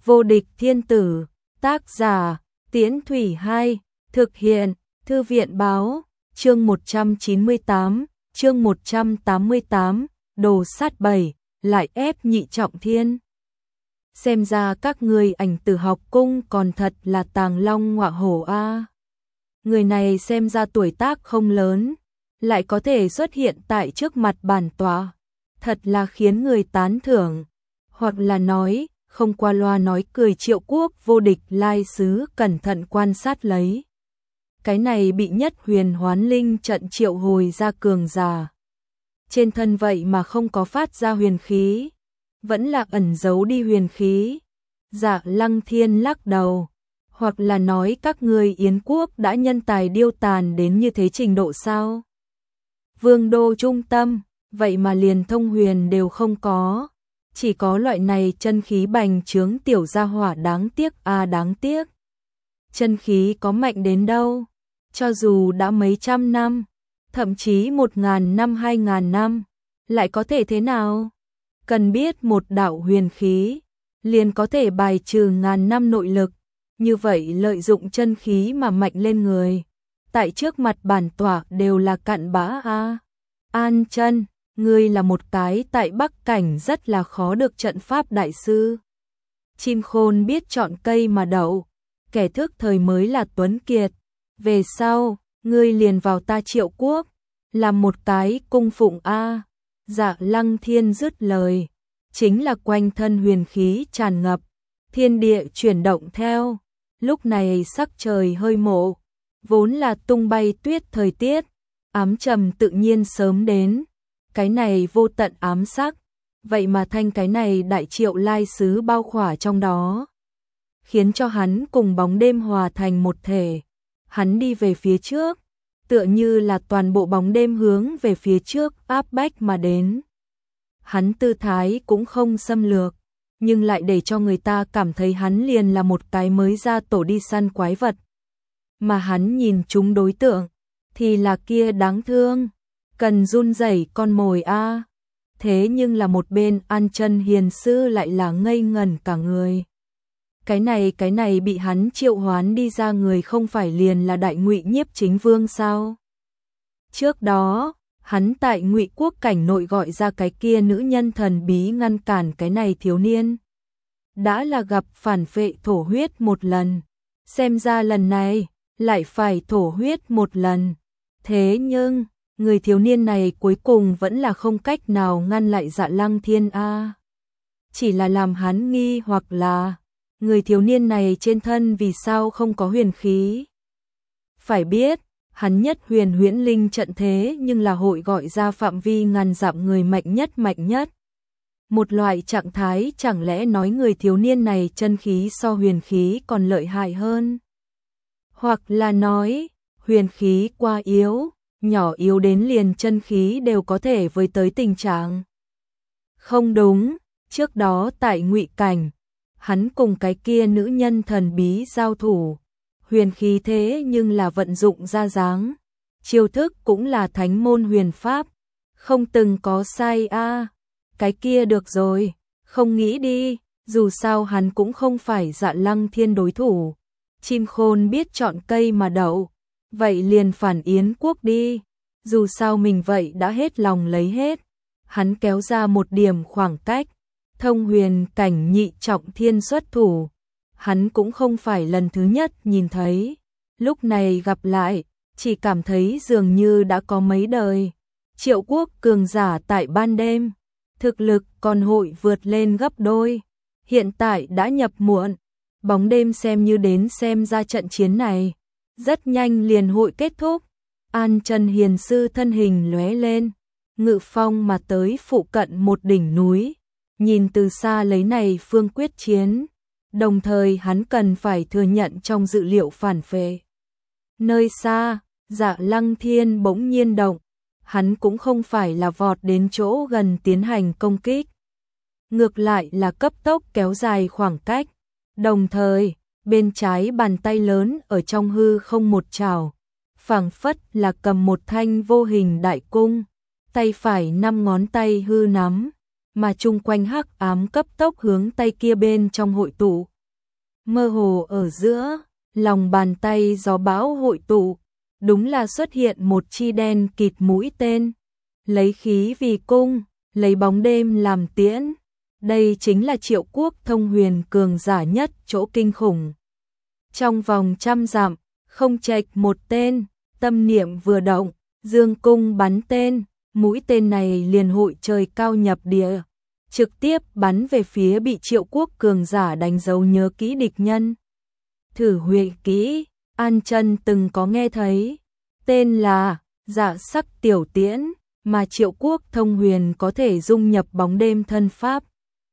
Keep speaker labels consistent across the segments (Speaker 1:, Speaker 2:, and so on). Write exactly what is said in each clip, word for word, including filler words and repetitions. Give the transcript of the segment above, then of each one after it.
Speaker 1: Vô địch thiên tử, tác giả, Tiễn Thủy hai, thực hiện, Thư viện báo, chương một trăm chín mươi tám, chương một trăm tám mươi tám, đồ sát bảy, lại ép nhị trọng thiên. Xem ra các người ảnh tử học cung còn thật là tàng long ngọa hổ a. Người này xem ra tuổi tác không lớn, lại có thể xuất hiện tại trước mặt bản tọa, thật là khiến người tán thưởng, hoặc là nói, không qua loa nói cười. Triệu Quốc vô địch lai sứ cẩn thận quan sát lấy. Cái này bị nhất huyền hoán linh trận triệu hồi ra cường giả. Trên thân vậy mà không có phát ra huyền khí, vẫn là ẩn giấu đi huyền khí. Dạ Lăng Thiên lắc đầu, hoặc là nói các ngươi Yến Quốc đã nhân tài điêu tàn đến như thế trình độ sao? Vương đô trung tâm, vậy mà liền thông huyền đều không có, chỉ có loại này chân khí bành trướng tiểu gia hỏa, đáng tiếc a à, đáng tiếc. Chân khí có mạnh đến đâu, cho dù đã mấy trăm năm, thậm chí một ngàn năm hai ngàn năm, lại có thể thế nào? Cần biết một đạo huyền khí, liền có thể bài trừ ngàn năm nội lực, như vậy lợi dụng chân khí mà mạnh lên người. Tại trước mặt bản tọa đều là cặn bã a. À. An Chân, ngươi là một cái tại Bắc Cảnh rất là khó được trận pháp đại sư. Chim khôn biết chọn cây mà đậu, kẻ thức thời mới là tuấn kiệt. Về sau, ngươi liền vào ta Triệu Quốc, làm một cái cung phụng a. À. Dạ Lăng Thiên dứt lời, chính là quanh thân huyền khí tràn ngập, thiên địa chuyển động theo. Lúc này sắc trời hơi mộ, vốn là tung bay tuyết thời tiết, ám trầm tự nhiên sớm đến. Cái này vô tận ám sắc, vậy mà thanh cái này đại triệu lai sứ bao khỏa trong đó, khiến cho hắn cùng bóng đêm hòa thành một thể. Hắn đi về phía trước, tựa như là toàn bộ bóng đêm hướng về phía trước áp bách mà đến. Hắn tư thái cũng không xâm lược, nhưng lại để cho người ta cảm thấy hắn liền là một cái mới ra tổ đi săn quái vật. Mà hắn nhìn chúng đối tượng, thì là kia đáng thương, cần run rẩy con mồi a. À. Thế nhưng là một bên An Chân hiền sư lại là ngây ngẩn cả người. Cái này cái này bị hắn triệu hoán đi ra người không phải liền là Đại Ngụy Nhiếp Chính Vương sao? Trước đó, hắn tại Ngụy Quốc cảnh nội gọi ra cái kia nữ nhân thần bí ngăn cản cái này thiếu niên. Đã là gặp phản phệ thổ huyết một lần, xem ra lần này lại phải thổ huyết một lần. Thế nhưng, người thiếu niên này cuối cùng vẫn là không cách nào ngăn lại Dạ Lăng Thiên a. Chỉ là làm hắn nghi hoặc là, người thiếu niên này trên thân vì sao không có huyền khí? Phải biết, hắn nhất huyền huyễn linh trận thế nhưng là hội gọi ra phạm vi ngàn dặm người mạnh nhất mạnh nhất. Một loại trạng thái chẳng lẽ nói người thiếu niên này chân khí so huyền khí còn lợi hại hơn? Hoặc là nói, huyền khí quá yếu, nhỏ yếu đến liền chân khí đều có thể với tới tình trạng. Không đúng, trước đó tại Ngụy Cảnh, hắn cùng cái kia nữ nhân thần bí giao thủ, huyền khí thế nhưng là vận dụng ra dáng, chiêu thức cũng là thánh môn huyền pháp, không từng có sai a. À. Cái kia được rồi, không nghĩ đi, dù sao hắn cũng không phải Dạ Lăng Thiên đối thủ. Chim khôn biết chọn cây mà đậu, vậy liền phản Yến Quốc đi, dù sao mình vậy đã hết lòng lấy hết. Hắn kéo ra một điểm khoảng cách, thông huyền cảnh nhị trọng thiên xuất thủ, hắn cũng không phải lần thứ nhất nhìn thấy, lúc này gặp lại, chỉ cảm thấy dường như đã có mấy đời. Triệu Quốc cường giả tại ban đêm, thực lực còn hội vượt lên gấp đôi, hiện tại đã nhập muộn, bóng đêm xem như đến xem ra trận chiến này, rất nhanh liền hội kết thúc. An Chân hiền sư thân hình lóe lên, ngự phong mà tới phụ cận một đỉnh núi, nhìn từ xa lấy này phương quyết chiến, đồng thời hắn cần phải thừa nhận trong dự liệu phản phệ. Nơi xa, Dạ Lăng Thiên bỗng nhiên động, hắn cũng không phải là vọt đến chỗ gần tiến hành công kích, ngược lại là cấp tốc kéo dài khoảng cách, đồng thời, bên trái bàn tay lớn ở trong hư không một chảo, phảng phất là cầm một thanh vô hình đại cung, tay phải năm ngón tay hư nắm, mà chung quanh hắc ám cấp tốc hướng tay kia bên trong hội tụ. Mơ hồ ở giữa, lòng bàn tay gió bão hội tụ, đúng là xuất hiện một chi đen kịt mũi tên, lấy khí vì cung, lấy bóng đêm làm tiễn. Đây chính là Triệu Quốc Thông Huyền cường giả nhất chỗ kinh khủng. Trong vòng trăm dặm, không chệch một tên, tâm niệm vừa động, dương cung bắn tên, mũi tên này liền hội trời cao nhập địa, trực tiếp bắn về phía bị Triệu Quốc cường giả đánh dấu nhớ kỹ địch nhân. Thử huệ kỹ, An Chân từng có nghe thấy, tên là Dạ Sắc Tiểu Tiễn, mà Triệu Quốc Thông Huyền có thể dung nhập bóng đêm thân pháp.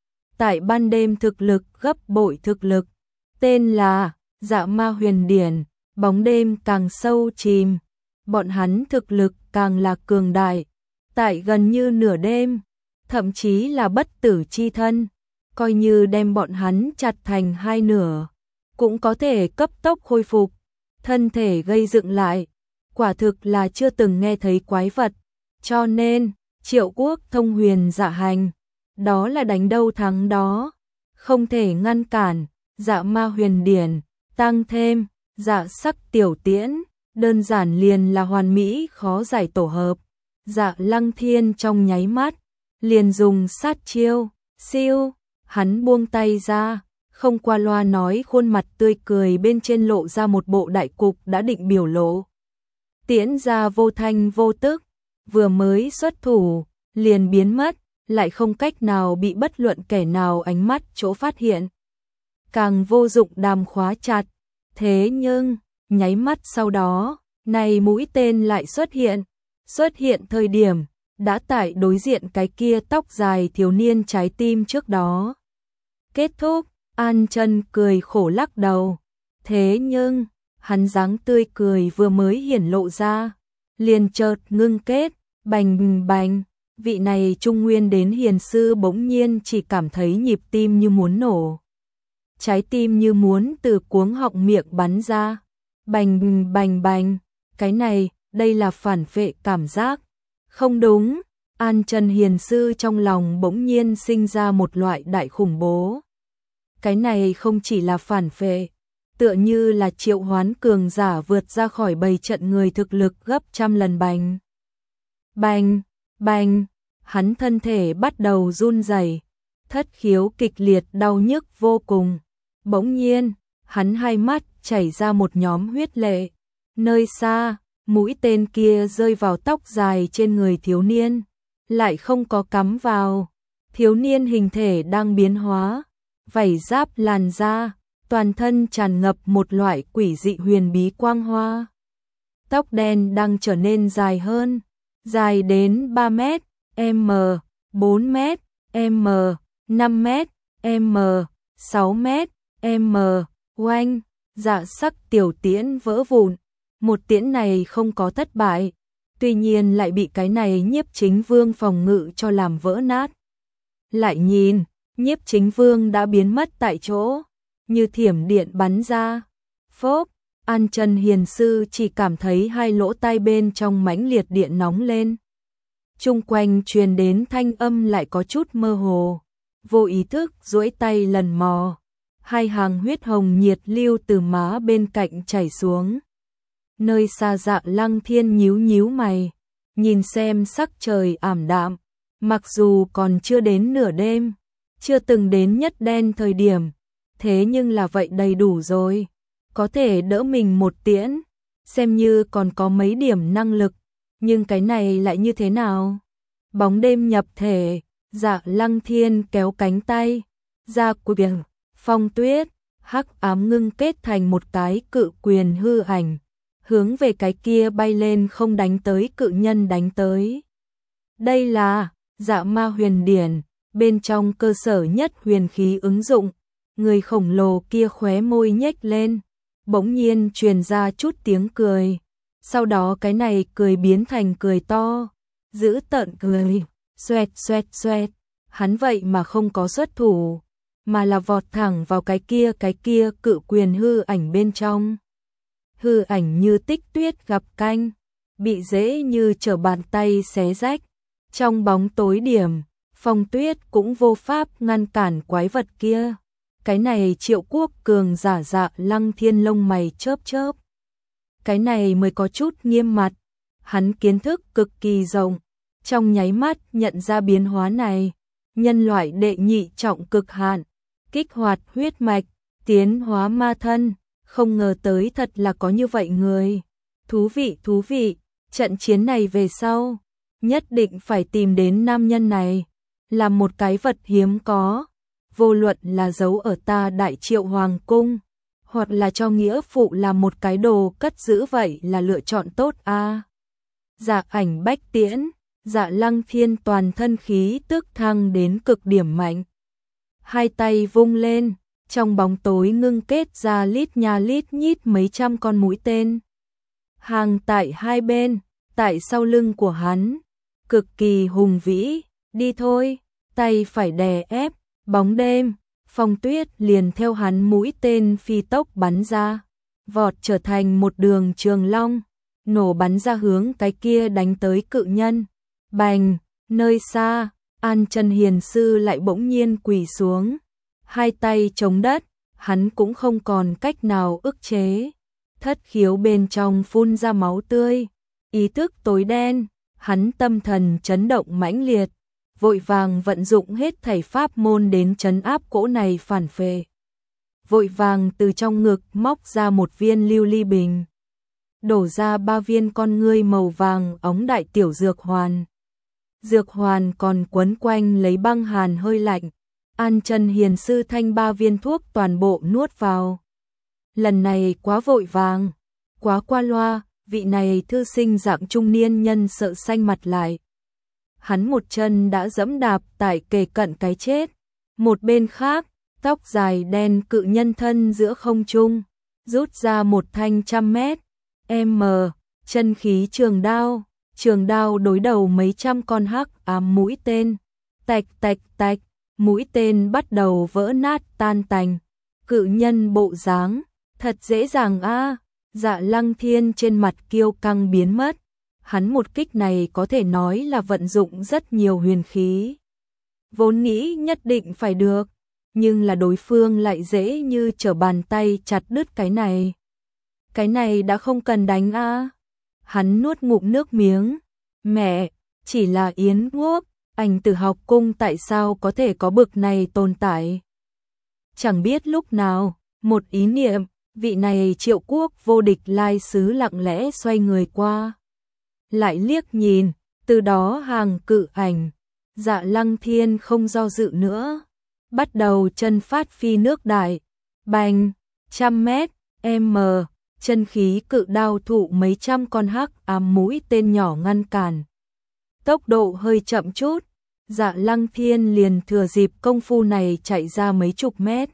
Speaker 1: Tại ban đêm thực lực gấp bội thực lực, tên là Dạ Ma Huyền Điển, bóng đêm càng sâu chìm, bọn hắn thực lực càng là cường đại, tại gần như nửa đêm, thậm chí là bất tử chi thân, coi như đem bọn hắn chặt thành hai nửa, cũng có thể cấp tốc khôi phục, thân thể gây dựng lại, quả thực là chưa từng nghe thấy quái vật, cho nên, Triệu Quốc Thông Huyền dạ hành, đó là đánh đâu thắng đó, không thể ngăn cản, Dạ Ma Huyền Điển, tăng thêm, Dạ Sắc Tiểu Tiễn, đơn giản liền là hoàn mỹ khó giải tổ hợp. Dạ Lăng Thiên trong nháy mắt, liền dùng sát chiêu, siêu, hắn buông tay ra, không qua loa nói, khuôn mặt tươi cười bên trên lộ ra một bộ đại cục đã định biểu lộ. Tiễn ra vô thanh vô tức, vừa mới xuất thủ, liền biến mất, lại không cách nào bị bất luận kẻ nào ánh mắt chỗ phát hiện. Càng vô dụng đàm khóa chặt, thế nhưng, nháy mắt sau đó, này mũi tên lại xuất hiện, xuất hiện thời điểm, đã tại đối diện cái kia tóc dài thiếu niên trái tim trước đó. Kết thúc, An Chân cười khổ lắc đầu, thế nhưng, hắn dáng tươi cười vừa mới hiển lộ ra, liền chợt ngưng kết, bành bành, vị này trung nguyên đến hiền sư bỗng nhiên chỉ cảm thấy nhịp tim như muốn nổ. Trái tim như muốn từ cuống họng miệng bắn ra, bành bành bành, cái này, đây là phản phệ cảm giác. Không đúng, An Chân hiền sư trong lòng bỗng nhiên sinh ra một loại đại khủng bố. Cái này không chỉ là phản phệ, tựa như là triệu hoán cường giả vượt ra khỏi bầy trận người thực lực gấp trăm lần bành. Bành, bành, hắn thân thể bắt đầu run rẩy, thất khiếu kịch liệt đau nhức vô cùng. Bỗng nhiên, hắn hai mắt chảy ra một nhóm huyết lệ. Nơi xa, mũi tên kia rơi vào tóc dài trên người thiếu niên, lại không có cắm vào. Thiếu niên hình thể đang biến hóa, vảy giáp làn da, toàn thân tràn ngập một loại quỷ dị huyền bí quang hoa. Tóc đen đang trở nên dài hơn, dài đến ba mét, m, bốn mét, m, năm mét, m, sáu mét, m, oanh, Dạ Sắc Tiểu Tiễn vỡ vụn. Một tiễn này không có thất bại, tuy nhiên lại bị cái này Nhiếp Chính Vương phòng ngự cho làm vỡ nát. Lại nhìn, Nhiếp Chính Vương đã biến mất tại chỗ, như thiểm điện bắn ra. Phốp, An Chân hiền sư chỉ cảm thấy hai lỗ tai bên trong mãnh liệt điện nóng lên. Chung quanh truyền đến thanh âm lại có chút mơ hồ, vô ý thức duỗi tay lần mò, hai hàng huyết hồng nhiệt lưu từ má bên cạnh chảy xuống. Nơi xa Dạ Lăng Thiên nhíu nhíu mày, nhìn xem sắc trời ảm đạm, mặc dù còn chưa đến nửa đêm, chưa từng đến nhất đen thời điểm, thế nhưng là vậy đầy đủ rồi, có thể đỡ mình một tiễn, xem như còn có mấy điểm năng lực, nhưng cái này lại như thế nào? Bóng đêm nhập thể, Dạ Lăng Thiên kéo cánh tay, ra quyền, phong tuyết, hắc ám ngưng kết thành một cái cự quyền hư ảnh, hướng về cái kia bay lên không đánh tới cự nhân đánh tới. Đây là Dạ Ma Huyền Điển, bên trong cơ sở nhất huyền khí ứng dụng, người khổng lồ kia khóe môi nhếch lên, bỗng nhiên truyền ra chút tiếng cười, sau đó cái này cười biến thành cười to, dữ tợn cười, xoẹt xoẹt xoẹt, hắn vậy mà không có xuất thủ, mà là vọt thẳng vào cái kia cái kia cự quyền hư ảnh bên trong. Hư ảnh như tích tuyết gặp canh, bị dễ như trở bàn tay xé rách. Trong bóng tối điểm, Phong Tuyết cũng vô pháp ngăn cản quái vật kia. Cái này Triệu Quốc cường giả Dạ Lăng Thiên lông mày chớp chớp. Cái này mới có chút nghiêm mặt. Hắn kiến thức cực kỳ rộng, trong nháy mắt nhận ra biến hóa này. Nhân loại đệ nhị trọng cực hạn, kích hoạt huyết mạch, tiến hóa ma thân, không ngờ tới thật là có như vậy người. Thú vị, thú vị, trận chiến này về sau, nhất định phải tìm đến nam nhân này, là một cái vật hiếm có, vô luận là giấu ở ta Đại Triệu Hoàng cung, hoặc là cho nghĩa phụ là một cái đồ cất giữ, vậy là lựa chọn tốt a. À. Dạ ảnh bách tiễn, Dạ Lăng Thiên toàn thân khí tức thăng đến cực điểm mạnh. Hai tay vung lên, trong bóng tối ngưng kết ra lít nha lít nhít mấy trăm con mũi tên. Hàng tại hai bên, tại sau lưng của hắn, cực kỳ hùng vĩ, đi thôi, tay phải đè ép, bóng đêm, phong tuyết liền theo hắn mũi tên phi tốc bắn ra, vọt trở thành một đường trường long, nổ bắn ra hướng cái kia đánh tới cự nhân. Bành, nơi xa, An Chân Hiền sư lại bỗng nhiên quỳ xuống, hai tay chống đất, hắn cũng không còn cách nào ức chế. Thất khiếu bên trong phun ra máu tươi, ý thức tối đen, hắn tâm thần chấn động mãnh liệt, vội vàng vận dụng hết thảy pháp môn đến trấn áp cỗ này phản phệ. Vội vàng từ trong ngực móc ra một viên lưu ly bình, đổ ra ba viên con ngươi màu vàng óng đại tiểu dược hoàn. Dược hoàn còn quấn quanh lấy băng hàn hơi lạnh, An Chân Hiền sư thanh ba viên thuốc toàn bộ nuốt vào. Lần này quá vội vàng, quá qua loa, vị này thư sinh dạng trung niên nhân sợ xanh mặt lại. Hắn một chân đã dẫm đạp tại kề cận cái chết. Một bên khác, tóc dài đen cự nhân thân giữa không trung, rút ra một thanh trăm mét, m, chân khí trường đao, trường đao đối đầu mấy trăm con hắc ám mũi tên. Tạch tạch tạch, mũi tên bắt đầu vỡ nát tan tành. Cự nhân bộ dáng, thật dễ dàng a. À. Dạ Lăng Thiên trên mặt kiêu căng biến mất. Hắn một kích này có thể nói là vận dụng rất nhiều huyền khí. Vốn nghĩ nhất định phải được, nhưng là đối phương lại dễ như trở bàn tay chặt đứt cái này. Cái này đã không cần đánh a. À. Hắn nuốt ngụm nước miếng. Mẹ, chỉ là yến quốc, ảnh Tử học cung tại sao có thể có bực này tồn tại? Chẳng biết lúc nào, một ý niệm, vị này Triệu Quốc vô địch lai sứ lặng lẽ xoay người qua. Lại liếc nhìn, từ đó hàng cự ảnh, Dạ Lăng Thiên không do dự nữa. Bắt đầu chân phát phi nước đại, bành, trăm mét, m, chân khí cự đao thụ mấy trăm con hắc ám mũi tên nhỏ ngăn cản. Tốc độ hơi chậm chút, Dạ Lăng Thiên liền thừa dịp công phu này chạy ra mấy chục mét.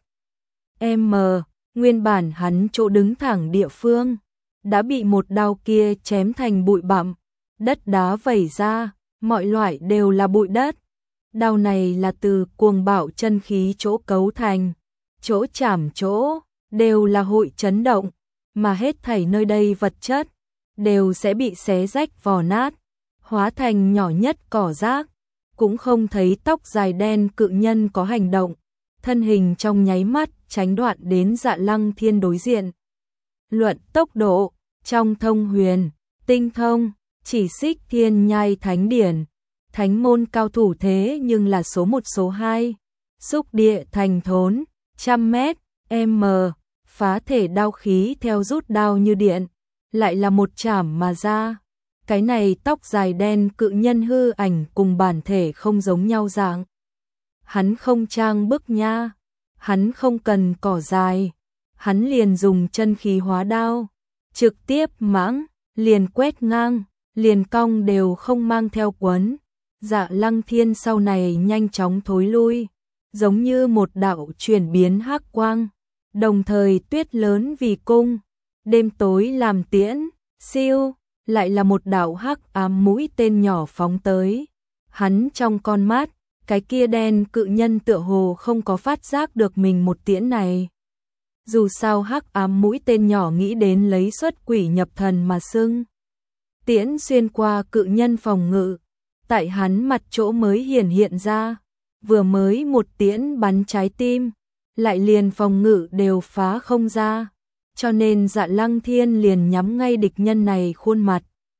Speaker 1: M, nguyên bản hắn chỗ đứng thẳng địa phương, đã bị một đao kia chém thành bụi bặm, đất đá vẩy ra, mọi loại đều là bụi đất. Đao này là từ cuồng bạo chân khí chỗ cấu thành, chỗ chảm chỗ, đều là hội chấn động, mà hết thảy nơi đây vật chất, đều sẽ bị xé rách vò nát, hóa thành nhỏ nhất cỏ rác. Cũng không thấy tóc dài đen cự nhân có hành động, thân hình trong nháy mắt tránh đoạn đến Dạ Lăng Thiên đối diện. Luận tốc độ, trong thông huyền, tinh thông, chỉ xích thiên nhai thánh điển, thánh môn cao thủ thế nhưng là số một số hai. Xúc địa thành thốn, trăm mét, m, phá thể đao khí theo rút đao như điện, lại là một chảm mà ra. Cái này tóc dài đen cự nhân hư ảnh cùng bản thể không giống nhau dạng. Hắn không trang bức nha, hắn không cần cỏ dài, hắn liền dùng chân khí hóa đao, trực tiếp mãng, liền quét ngang, liền cong đều không mang theo quấn. Dạ Lăng Thiên sau này nhanh chóng thối lui, giống như một đạo chuyển biến hắc quang, đồng thời tuyết lớn vì cung, đêm tối làm tiễn, siêu, lại là một đạo hắc ám mũi tên nhỏ phóng tới. Hắn trong con mắt, cái kia đen cự nhân tựa hồ không có phát giác được mình một tiễn này. Dù sao hắc ám mũi tên nhỏ nghĩ đến lấy xuất quỷ nhập thần mà xưng. Tiễn xuyên qua cự nhân phòng ngự, tại hắn mặt chỗ mới hiển hiện ra, vừa mới một tiễn bắn trái tim, lại liền phòng ngự đều phá không ra, cho nên Dạ Lăng Thiên liền nhắm ngay địch nhân này khuôn mặt.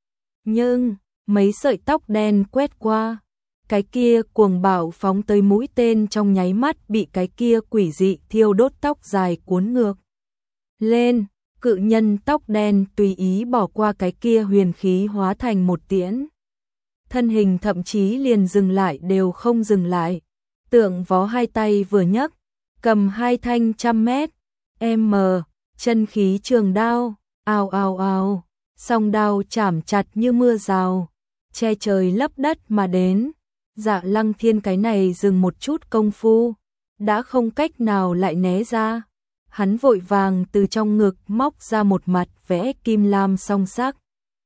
Speaker 1: Nhưng, mấy sợi tóc đen quét qua, cái kia cuồng bạo phóng tới mũi tên trong nháy mắt bị cái kia quỷ dị thiêu đốt tóc dài cuốn ngược lên, cự nhân tóc đen tùy ý bỏ qua cái kia huyền khí hóa thành một tiễn. Thân hình thậm chí liền dừng lại đều không dừng lại, tượng vó hai tay vừa nhấc, cầm hai thanh trăm mét, m, chân khí trường đao, ào ào ào, song đao chảm chặt như mưa rào, che trời lấp đất mà đến. Dạ Lăng Thiên cái này dừng một chút công phu, đã không cách nào lại né ra. Hắn vội vàng từ trong ngực móc ra một mặt vẽ kim lam song sắc.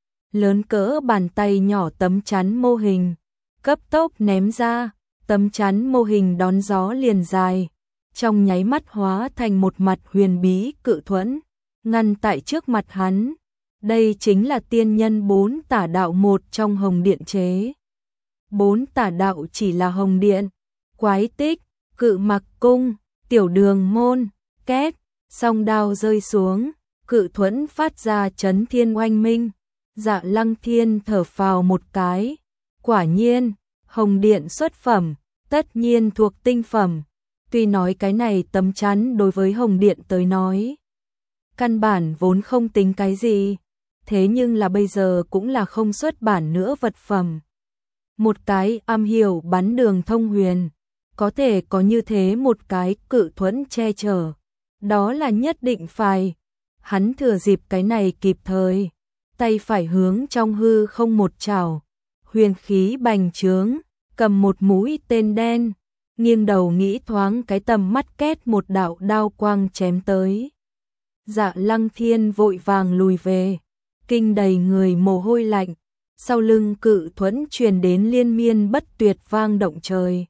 Speaker 1: Lớn cỡ bàn tay nhỏ tấm chắn mô hình, cấp tốc ném ra, tấm chắn mô hình đón gió liền dài, trong nháy mắt hóa thành một mặt huyền bí cự thuẫn, ngăn tại trước mặt hắn. Đây chính là tiên nhân bốn tả đạo một trong Hồng Điện chế. Bốn tả đạo chỉ là Hồng Điện, Quái Tích, Cự Mặc Cung, Tiểu Đường Môn, két, song đao rơi xuống, cự thuẫn phát ra chấn thiên oanh minh. Dạ Lăng Thiên thở phào một cái, quả nhiên, Hồng Điện xuất phẩm, tất nhiên thuộc tinh phẩm. Tuy nói cái này tấm chắn đối với Hồng Điện tới nói, căn bản vốn không tính cái gì, thế nhưng là bây giờ cũng là không xuất bản nữa vật phẩm. Một cái am hiểu bắn đường thông huyền, có thể có như thế một cái cự thuẫn che chở, đó là nhất định phải. Hắn thừa dịp cái này kịp thời, tay phải hướng trong hư không một chảo, huyền khí bành trướng, cầm một mũi tên đen, nghiêng đầu nghĩ thoáng cái tầm mắt két một đạo đao quang chém tới. Dạ Lăng Thiên vội vàng lùi về, kinh đầy người mồ hôi lạnh, sau lưng cự thuẫn truyền đến liên miên bất tuyệt vang động trời.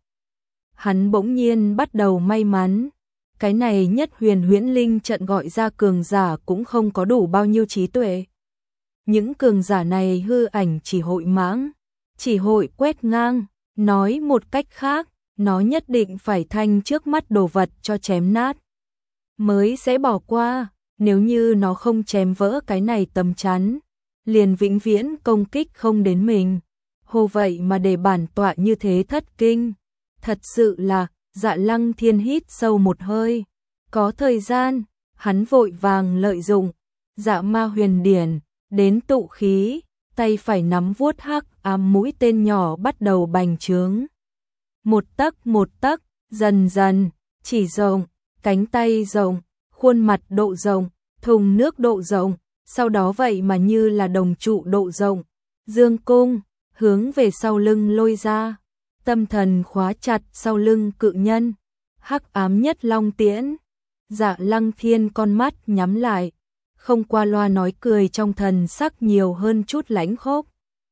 Speaker 1: Hắn bỗng nhiên bắt đầu may mắn, cái này nhất huyền huyễn linh trận gọi ra cường giả cũng không có đủ bao nhiêu trí tuệ. Những cường giả này hư ảnh chỉ hội mãng, chỉ hội quét ngang, nói một cách khác, nó nhất định phải thanh trước mắt đồ vật cho chém nát, mới sẽ bỏ qua. Nếu như nó không chém vỡ cái này tấm chắn, liền vĩnh viễn công kích không đến mình. Hồ vậy mà để bản tọa như thế thất kinh. Thật sự là, Dạ Lăng Thiên hít sâu một hơi. Có thời gian, hắn vội vàng lợi dụng Dạ Ma Huyền Điển đến tụ khí, tay phải nắm vuốt hắc ám mũi tên nhỏ bắt đầu bành trướng. Một tấc một tấc, dần dần, chỉ rộng, cánh tay rộng, khuôn mặt độ rộng, thùng nước độ rộng, sau đó vậy mà như là đồng trụ độ rộng, dương cung, hướng về sau lưng lôi ra, tâm thần khóa chặt sau lưng cự nhân, hắc ám nhất long tiễn. Dạ Lăng Thiên con mắt nhắm lại, không qua loa nói cười trong thần sắc nhiều hơn chút lãnh khốc.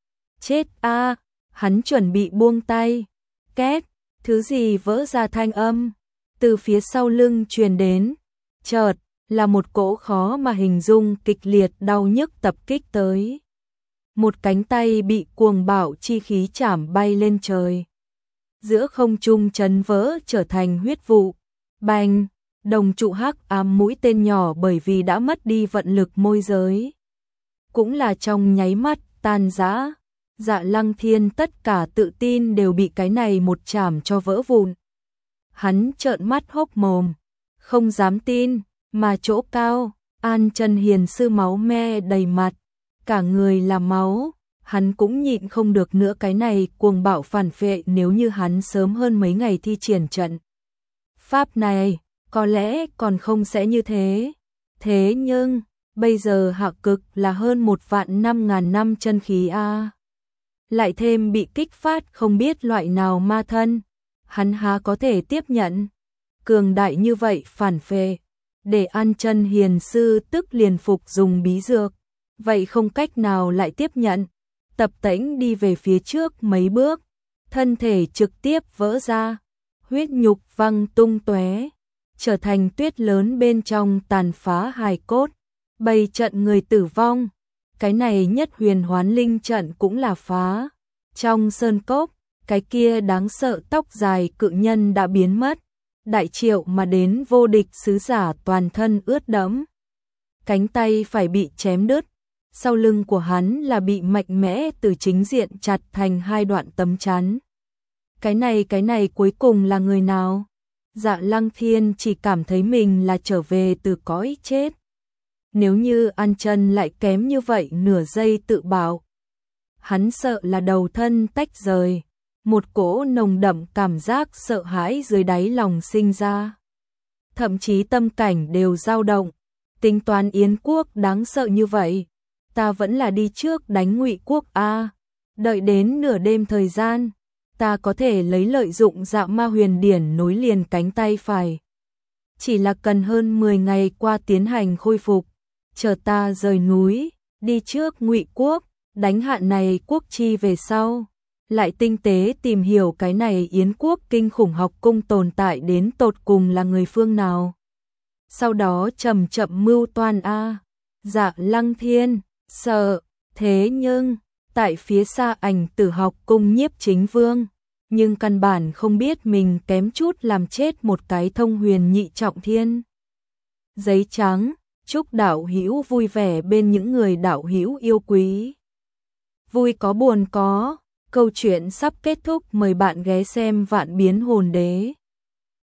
Speaker 1: Chết a, hắn chuẩn bị buông tay, két, thứ gì vỡ ra thanh âm, từ phía sau lưng truyền đến, chợt là một cỗ khó mà hình dung kịch liệt đau nhức tập kích tới. Một cánh tay bị cuồng bạo chi khí chảm bay lên trời. Giữa không trung chấn vỡ trở thành huyết vụ. Bành, đồng trụ hắc ám mũi tên nhỏ bởi vì đã mất đi vận lực môi giới, cũng là trong nháy mắt tan rã. Dạ Lăng Thiên tất cả tự tin đều bị cái này một chảm cho vỡ vụn. Hắn trợn mắt hốc mồm, không dám tin, mà chỗ cao, An Chân Hiền sư máu me đầy mặt, cả người là máu, hắn cũng nhịn không được nữa cái này cuồng bạo phản phệ. Nếu như hắn sớm hơn mấy ngày thi triển trận pháp này, có lẽ còn không sẽ như thế. Thế nhưng, bây giờ hạ cực là hơn một vạn năm ngàn năm chân khí a, lại thêm bị kích phát không biết loại nào ma thân, hắn há có thể tiếp nhận cường đại như vậy phản phệ. Để An Chân Hiền sư tức liền phục dùng bí dược, vậy không cách nào lại tiếp nhận, tập tễnh đi về phía trước mấy bước, thân thể trực tiếp vỡ ra, huyết nhục văng tung tóe, trở thành tuyết lớn bên trong tàn phá hài cốt, bầy trận người tử vong. Cái này nhất huyền hoán linh trận cũng là phá. Trong sơn cốc, cái kia đáng sợ tóc dài cự nhân đã biến mất, đại triệu mà đến vô địch sứ giả toàn thân ướt đẫm. Cánh tay phải bị chém đứt, sau lưng của hắn là bị mạnh mẽ từ chính diện chặt thành hai đoạn tấm chắn. Cái này cái này cuối cùng là người nào? Dạ Lăng Thiên chỉ cảm thấy mình là trở về từ cõi chết. Nếu như ăn chân lại kém như vậy nửa giây tự bảo. Hắn sợ là đầu thân tách rời, một cỗ nồng đậm cảm giác sợ hãi dưới đáy lòng sinh ra. Thậm chí tâm cảnh đều dao động, tính toán Yến quốc đáng sợ như vậy, ta vẫn là đi trước đánh Ngụy quốc a, đợi đến nửa đêm thời gian, ta có thể lấy lợi dụng Dạ Ma Huyền Điển nối liền cánh tay phải. Chỉ là cần hơn mười ngày qua tiến hành khôi phục, chờ ta rời núi, đi trước Ngụy quốc, đánh hạ này quốc chi về sau, lại tinh tế tìm hiểu cái này Yến quốc kinh khủng học cung tồn tại đến tột cùng là người phương nào. Sau đó chậm chậm mưu toan a. Dạ Lăng Thiên sợ, thế nhưng tại phía xa Ảnh Tử học cung Nhiếp Chính Vương, nhưng căn bản không biết mình kém chút làm chết một cái thông huyền nhị trọng thiên. Giấy trắng, chúc đạo hữu vui vẻ bên những người đạo hữu yêu quý. Vui có buồn có, câu chuyện sắp kết thúc, mời bạn ghé xem Vạn Biến Hồn Đế.